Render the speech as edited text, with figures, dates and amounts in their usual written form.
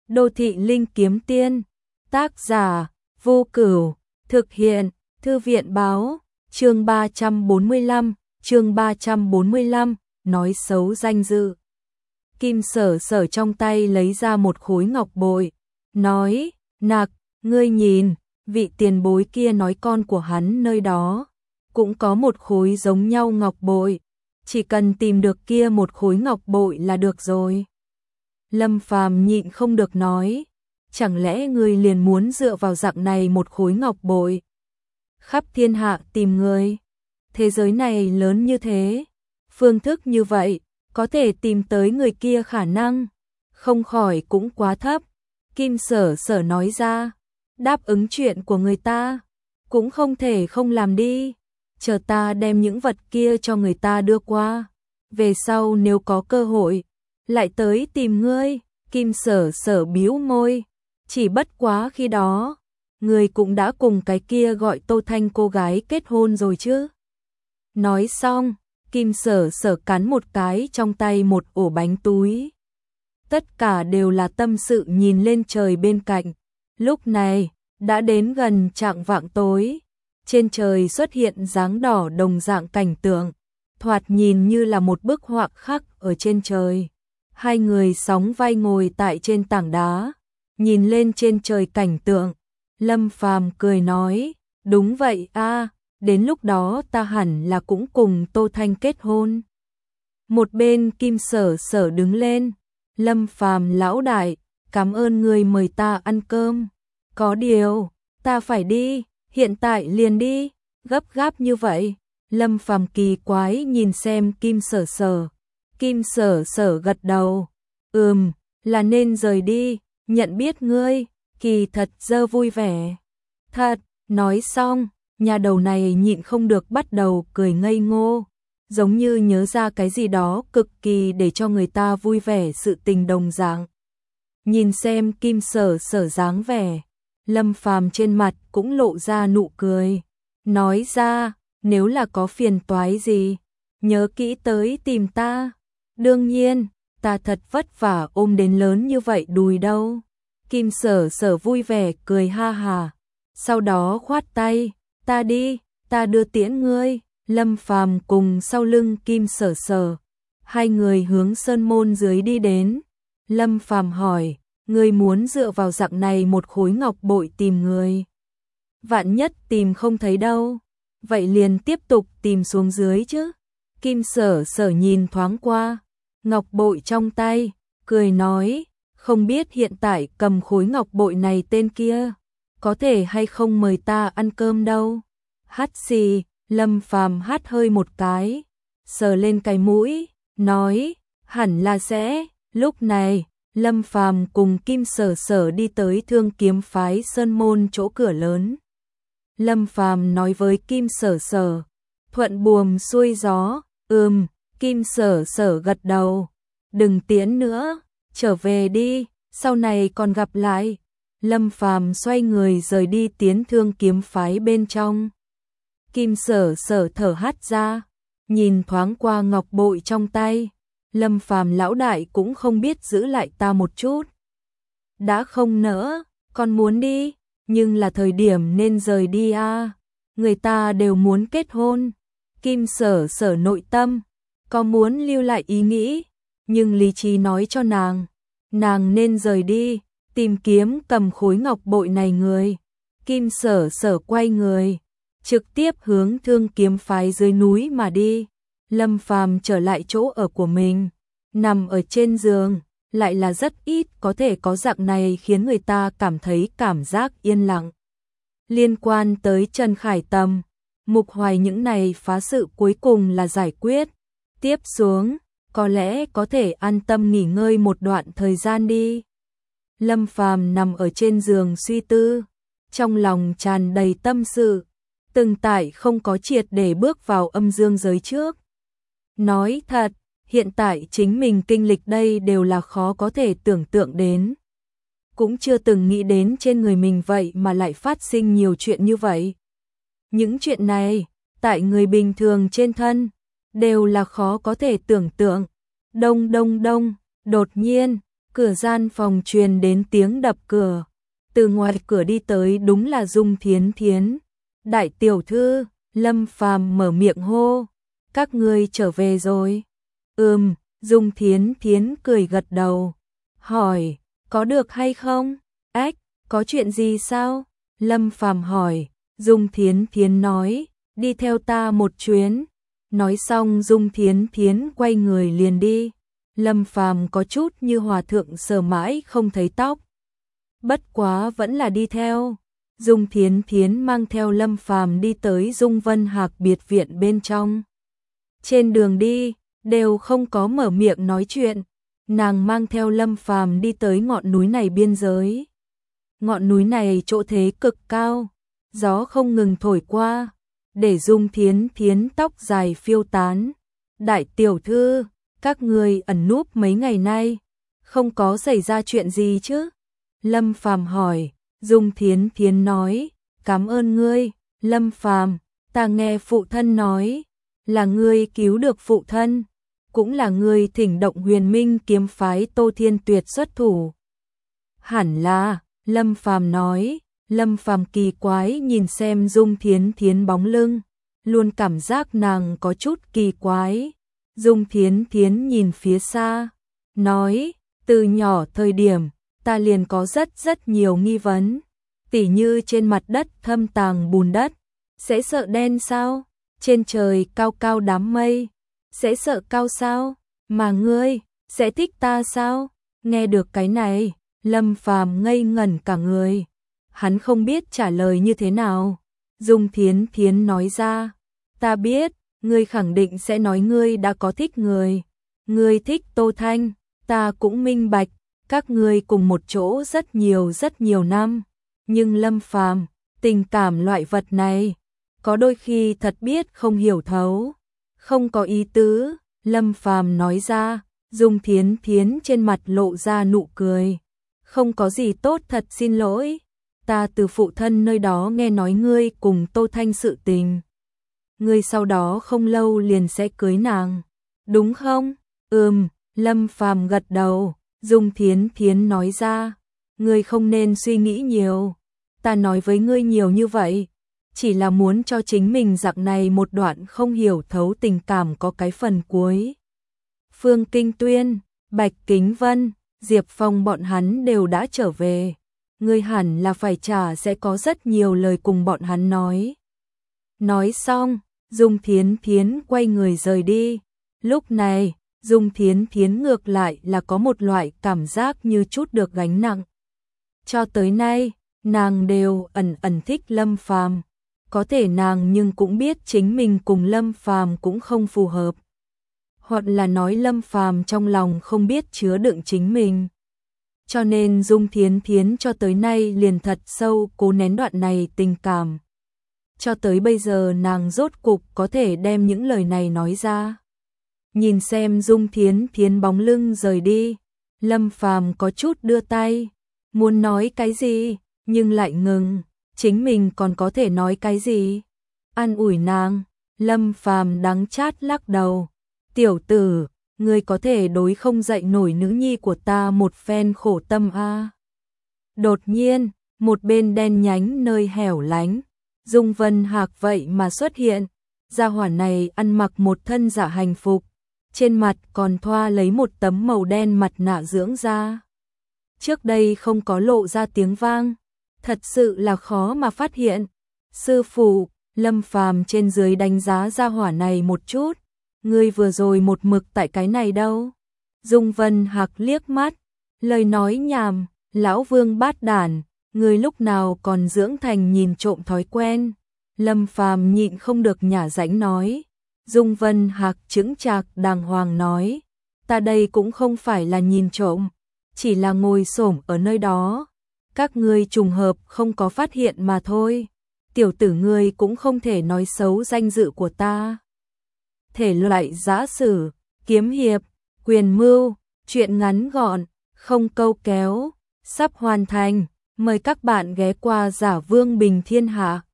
Đô thị linh kiếm tiên, tác giả, Vô Cửu, thực hiện, Thư viện báo, chương 345, nói xấu danh dự. Kim Sở Sở trong tay lấy ra một khối ngọc bội, nói, Nặc, ngươi nhìn, vị tiền bối kia nói con của hắn nơi đó, cũng có một khối giống nhau ngọc bội, chỉ cần tìm được kia một khối ngọc bội là được rồi. Lâm Phàm nhịn không được nói, chẳng lẽ ngươi liền muốn dựa vào dạng này một khối ngọc bội? Khắp thiên hạ tìm người, thế giới này lớn như thế, phương thức như vậy, có thể tìm tới người kia khả năng, không khỏi cũng quá thấp. Kim Sở Sở nói ra, đáp ứng chuyện của người ta, cũng không thể không làm đi, chờ ta đem những vật kia cho người ta đưa qua, về sau nếu có cơ hội, lại tới tìm ngươi. Kim Sở Sở bĩu môi, chỉ bất quá khi đó, người cũng đã cùng cái kia gọi Tô Thanh cô gái kết hôn rồi chứ. Nói xong, Kim Sở Sở cắn một cái trong tay một ổ bánh túi. Tất cả đều là tâm sự nhìn lên trời bên cạnh. Lúc này, đã đến gần chạng vạng tối, trên trời xuất hiện dáng đỏ đồng dạng cảnh tượng, thoạt nhìn như là một bức họa khắc ở trên trời. Hai người sóng vai ngồi tại trên tảng đá, nhìn lên trên trời cảnh tượng. Lâm Phàm cười nói, đúng vậy a, đến lúc đó ta hẳn là cũng cùng Tô Thanh kết hôn. Một bên Kim Sở Sở đứng lên, Lâm Phàm lão đại, cảm ơn người mời ta ăn cơm. Có điều, ta phải đi, hiện tại liền đi, gấp gáp như vậy. Lâm Phàm kỳ quái nhìn xem Kim Sở Sở. Kim Sở Sở gật đầu, là nên rời đi, nhận biết ngươi, kỳ thật dơ vui vẻ. Thật, nói xong, nhà đầu này nhịn không được bắt đầu cười ngây ngô, giống như nhớ ra cái gì đó cực kỳ để cho người ta vui vẻ sự tình đồng dạng. Nhìn xem Kim Sở Sở dáng vẻ, Lâm Phàm trên mặt cũng lộ ra nụ cười, nói ra, nếu là có phiền toái gì, nhớ kỹ tới tìm ta. Đương nhiên, ta thật vất vả ôm đến lớn như vậy đùi đâu. Kim Sở Sở vui vẻ cười ha hà, sau đó khoát tay, ta đi, ta đưa tiễn ngươi. Lâm Phàm cùng sau lưng Kim Sở Sở, hai người hướng sơn môn dưới đi đến. Lâm Phàm hỏi, ngươi muốn dựa vào dạng này một khối ngọc bội tìm người? Vạn nhất tìm không thấy đâu, vậy liền tiếp tục tìm xuống dưới chứ. Kim Sở Sở nhìn thoáng qua ngọc bội trong tay, cười nói, không biết hiện tại cầm khối ngọc bội này tên kia, có thể hay không mời ta ăn cơm đâu. Hắt xì, Lâm Phàm hắt hơi một cái, sờ lên cái mũi, nói, hẳn là sẽ. Lúc này, Lâm Phàm cùng Kim Sở Sở đi tới Thương Kiếm phái sơn môn chỗ cửa lớn. Lâm Phàm nói với Kim Sở Sở, thuận buồm xuôi gió. Kim Sở Sở gật đầu, đừng tiễn nữa, trở về đi, sau này còn gặp lại. Lâm Phàm xoay người rời đi tiến Thương Kiếm phái bên trong. Kim Sở Sở thở hắt ra, nhìn thoáng qua ngọc bội trong tay. Lâm Phàm lão đại cũng không biết giữ lại ta một chút. Đã không nỡ, con muốn đi, nhưng là thời điểm nên rời đi a. Người ta đều muốn kết hôn. Kim Sở Sở nội tâm có muốn lưu lại ý nghĩ, nhưng lý trí nói cho nàng nên rời đi, tìm kiếm cầm khối ngọc bội này người. Kim Sở Sở quay người, trực tiếp hướng Thương Kiếm phái dưới núi mà đi. Lâm Phàm trở lại chỗ ở của mình, nằm ở trên giường, lại là rất ít có thể có dạng này khiến người ta cảm thấy cảm giác yên lặng. Liên quan tới Trần Khải Tầm, Mục Hoài những này phá sự cuối cùng là giải quyết. Tiếp xuống, có lẽ có thể an tâm nghỉ ngơi một đoạn thời gian đi. Lâm Phàm nằm ở trên giường suy tư, trong lòng tràn đầy tâm sự, từng tại không có triệt để bước vào âm dương giới trước. Nói thật, hiện tại chính mình kinh lịch đây đều là khó có thể tưởng tượng đến. Cũng chưa từng nghĩ đến trên người mình vậy mà lại phát sinh nhiều chuyện như vậy. Những chuyện này, tại người bình thường trên thân, đều là khó có thể tưởng tượng. Đông, đột nhiên, Cửa gian phòng truyền đến tiếng đập cửa. Từ ngoài cửa đi tới đúng là Dung Thiến Thiến. Đại tiểu thư, Lâm Phàm mở miệng hô. Các ngươi trở về rồi. Dung Thiến Thiến cười gật đầu. Hỏi, có được hay không? Ách, có chuyện gì sao? Lâm Phàm hỏi. Dung Thiến Thiến nói, đi theo ta một chuyến. Nói xong Dung Thiến Thiến quay người liền đi. Lâm Phàm có chút như hòa thượng sờ mãi không thấy tóc. Bất quá vẫn là đi theo. Dung Thiến Thiến mang theo Lâm Phàm đi tới Dung Vân Hạc biệt viện bên trong. Trên đường đi, đều không có mở miệng nói chuyện. Nàng mang theo Lâm Phàm đi tới ngọn núi này biên giới. Ngọn núi này chỗ thế cực cao, gió không ngừng thổi qua, để Dung Thiến Thiến tóc dài phiêu tán. Đại tiểu thư, các người ẩn núp mấy ngày nay, không có xảy ra chuyện gì chứ? Lâm Phàm hỏi. Dung Thiến Thiến nói, cảm ơn ngươi, Lâm Phàm, ta nghe phụ thân nói, là ngươi cứu được phụ thân, cũng là ngươi thỉnh động Huyền Minh kiếm phái Tô Thiên Tuyệt xuất thủ. Hẳn là, Lâm Phàm nói. Lâm Phàm kỳ quái nhìn xem Dung Thiến Thiến bóng lưng, luôn cảm giác nàng có chút kỳ quái. Dung Thiến Thiến nhìn phía xa, nói, từ nhỏ thời điểm, ta liền có rất nhiều nghi vấn. Tỉ như trên mặt đất thâm tàng bùn đất, sẽ sợ đen sao? Trên trời cao cao đám mây, sẽ sợ cao sao? Mà ngươi, sẽ thích ta sao? Nghe được cái này, Lâm Phàm ngây ngẩn cả người. Hắn không biết trả lời như thế nào. Dung Thiến Thiến nói ra, ta biết, ngươi khẳng định sẽ nói ngươi đã có thích người. Ngươi thích Tô Thanh, ta cũng minh bạch, các ngươi cùng một chỗ rất nhiều năm. Nhưng Lâm Phàm, tình cảm loại vật này, có đôi khi thật biết không hiểu thấu, không có ý tứ. Lâm Phàm nói ra. Dung Thiến Thiến trên mặt lộ ra nụ cười. Không có gì tốt, thật xin lỗi. Ta từ phụ thân nơi đó nghe nói ngươi cùng Tô Thanh sự tình. Ngươi sau đó không lâu liền sẽ cưới nàng, đúng không? Lâm Phàm gật đầu. Dung Thiến Thiến nói ra, ngươi không nên suy nghĩ nhiều. Ta nói với ngươi nhiều như vậy, chỉ là muốn cho chính mình dạng này một đoạn không hiểu thấu tình cảm có cái phần cuối. Phương Kinh Tuyên, Bạch Kính Vân, Diệp Phong bọn hắn đều đã trở về. Ngươi hẳn là phải trả sẽ có rất nhiều lời cùng bọn hắn nói. Nói xong, Dung Thiến Thiến quay người rời đi. Lúc này, Dung Thiến Thiến ngược lại là có một loại cảm giác như chút được gánh nặng. Cho tới nay, nàng đều ẩn thích Lâm Phàm, có thể nàng nhưng cũng biết chính mình cùng Lâm Phàm cũng không phù hợp. Hoặc là nói Lâm Phàm trong lòng không biết chứa đựng chính mình. Cho nên Dung Thiến Thiến cho tới nay liền thật sâu cố nén đoạn này tình cảm. Cho tới bây giờ nàng rốt cục có thể đem những lời này nói ra. Nhìn xem Dung Thiến Thiến bóng lưng rời đi, Lâm Phàm có chút đưa tay, muốn nói cái gì, nhưng lại ngừng, chính mình còn có thể nói cái gì? An ủi nàng, Lâm Phàm đắng chát lắc đầu, tiểu tử, ngươi có thể đối không dậy nổi nữ nhi của ta một phen khổ tâm a. Đột nhiên, một bên đen nhánh nơi hẻo lánh, Dung Vân Hạc vậy mà xuất hiện, gia hỏa này ăn mặc một thân dạ hành phục, trên mặt còn thoa lấy một tấm màu đen mặt nạ dưỡng da. Trước đây không có lộ ra tiếng vang, thật sự là khó mà phát hiện. Sư phụ, Lâm Phàm trên dưới đánh giá gia hỏa này một chút, ngươi vừa rồi một mực tại cái này đâu? Dung Vân Hạc liếc mắt, lời nói nhảm, lão Vương bát đản, ngươi lúc nào còn dưỡng thành nhìn trộm thói quen? Lâm Phàm nhịn không được nhả rãnh nói. Dung Vân Hạc chững chạc đàng hoàng nói, ta đây cũng không phải là nhìn trộm, chỉ là ngồi xổm ở nơi đó, các ngươi trùng hợp không có phát hiện mà thôi. Tiểu tử ngươi cũng không thể nói xấu danh dự của ta. Thể loại giã sử, kiếm hiệp, quyền mưu, truyện ngắn gọn, không câu kéo, sắp hoàn thành, mời các bạn ghé qua Giả Vương Bình Thiên Hạ.